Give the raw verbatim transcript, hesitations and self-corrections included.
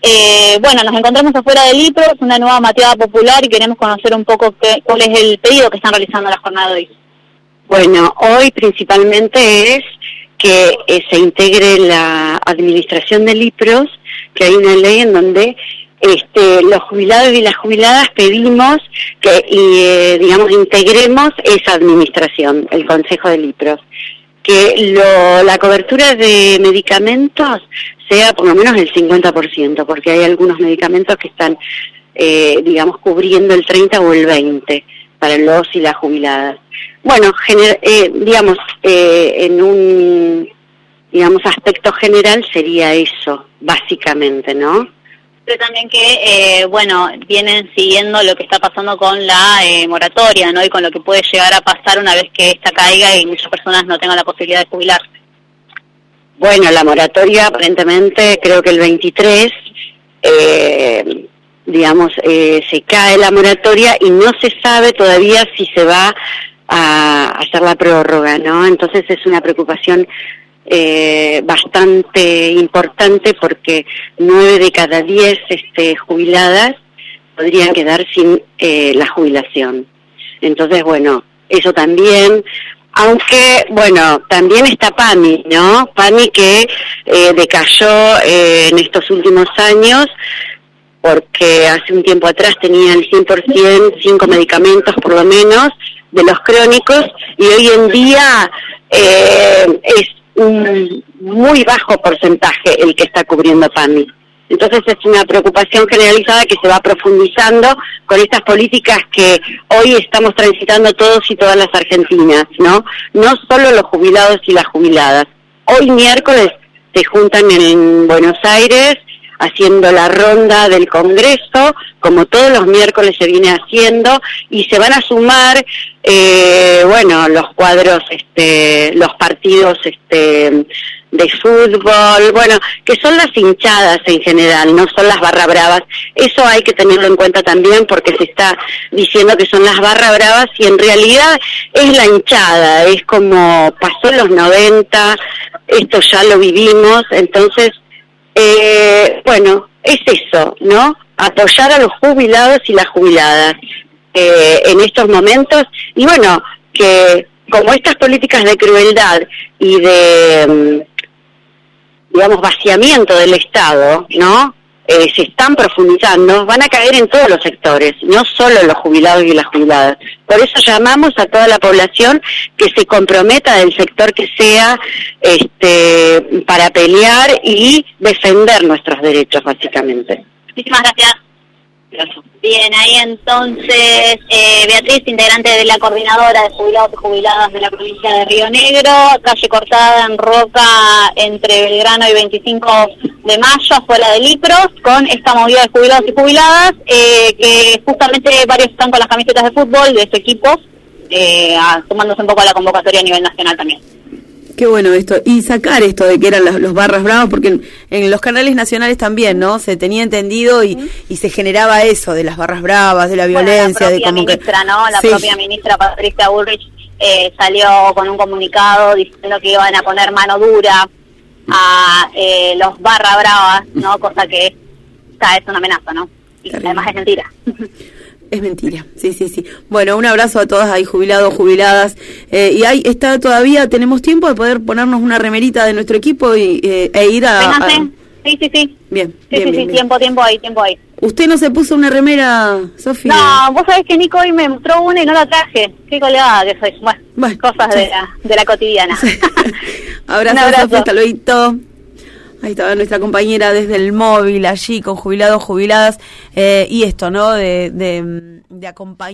Eh, bueno, nos encontramos afuera del Lipros, una nueva mateada popular, y queremos conocer un poco qué, cuál es el pedido que están realizando la jornada de hoy. Bueno, hoy principalmente es que eh, se integre la administración del Lipros, que hay una ley en donde este, los jubilados y las jubiladas pedimos que, y, eh, digamos, integremos esa administración, el Consejo del Lipros. Que lo, la cobertura de medicamentos sea por lo menos el cincuenta por ciento, porque hay algunos medicamentos que están, eh, digamos, cubriendo el treinta o el veinte para los y las jubiladas. Bueno, gener, eh, digamos, eh, en un, digamos, aspecto general sería eso, básicamente, ¿no? Pero también que, eh, bueno, vienen siguiendo lo que está pasando con la eh, moratoria, ¿no? Y con lo que puede llegar a pasar una vez que esta caiga y muchas personas no tengan la posibilidad de jubilarse. Bueno, la moratoria aparentemente creo que el veintitrés, eh, digamos, eh, se cae la moratoria y no se sabe todavía si se va a hacer la prórroga, ¿no? Entonces es una preocupación Eh, bastante importante porque nueve de cada diez este, jubiladas podrían quedar sin eh, la jubilación. Entonces, bueno, eso también, aunque, bueno, también está PAMI, ¿no? PAMI que eh, decayó eh, en estos últimos años porque hace un tiempo atrás tenía el cien por ciento, cinco medicamentos por lo menos, de los crónicos, y hoy en día eh, es un muy bajo porcentaje el que está cubriendo PAMI. Entonces es una preocupación generalizada que se va profundizando con estas políticas que hoy estamos transitando todos y todas las argentinas, ¿no? No solo los jubilados y las jubiladas. Hoy miércoles se juntan en Buenos Aires haciendo la ronda del Congreso, como todos los miércoles se viene haciendo, y se van a sumar, eh, bueno, los cuadros, este, los partidos, este, de fútbol, bueno, que son las hinchadas en general, no son las barra bravas. Eso hay que tenerlo en cuenta también porque se está diciendo que son las barra bravas y en realidad es la hinchada, es como pasó en los noventa, esto ya lo vivimos, entonces, eh, bueno, es eso, ¿no? Apoyar a los jubilados y las jubiladas eh, en estos momentos, y bueno, que como estas políticas de crueldad y de, digamos, vaciamiento del Estado, ¿no? Eh, se están profundizando, van a caer en todos los sectores, no solo los jubilados y las jubiladas. Por eso llamamos a toda la población que se comprometa del sector que sea, este, para pelear y defender nuestros derechos, básicamente. Muchísimas gracias. Gracias. Bien, ahí entonces, eh, Beatriz, integrante de la Coordinadora de Jubilados y Jubiladas de la provincia de Río Negro, calle cortada en Roca entre Belgrano y veinticinco de mayo, afuera de Lipros, con esta movida de jubilados y jubiladas, eh, que justamente varios están con las camisetas de fútbol de su equipo, eh, tomándose un poco a la convocatoria a nivel nacional también. Qué bueno esto, y sacar esto de que eran los, los barras bravas, porque en, en los canales nacionales también, ¿no? Se tenía entendido y, y se generaba eso de las barras bravas, de la violencia, bueno, la de como ministra, que... ¿no? La sí. propia ministra Patricia Bullrich eh, salió con un comunicado diciendo que iban a poner mano dura a eh, los barra bravas, ¿no? Cosa que es, o sea, es una amenaza, ¿no? Y Terrible. además es mentira. Es mentira, sí, sí, sí. Bueno, un abrazo a todas ahí, jubilados, jubiladas. Eh, y ahí está todavía, tenemos tiempo de poder ponernos una remerita de nuestro equipo y, eh, e ir a... Vénganse. a... Sí, sí, sí. Bien, Sí, bien, sí, bien, sí, bien. tiempo, tiempo ahí, tiempo ahí. ¿Usted no se puso una remera, Sofía? No, vos sabés que Nico hoy me mostró una y no la traje. Qué colgada que soy. Bueno, Bueno, cosas de la, de la cotidiana. Abrazo, Un abrazo. Sofía, hasta luego. Ahí estaba nuestra compañera desde el móvil allí con jubilados, jubiladas, eh, y esto, ¿no? De, de, de acompañar.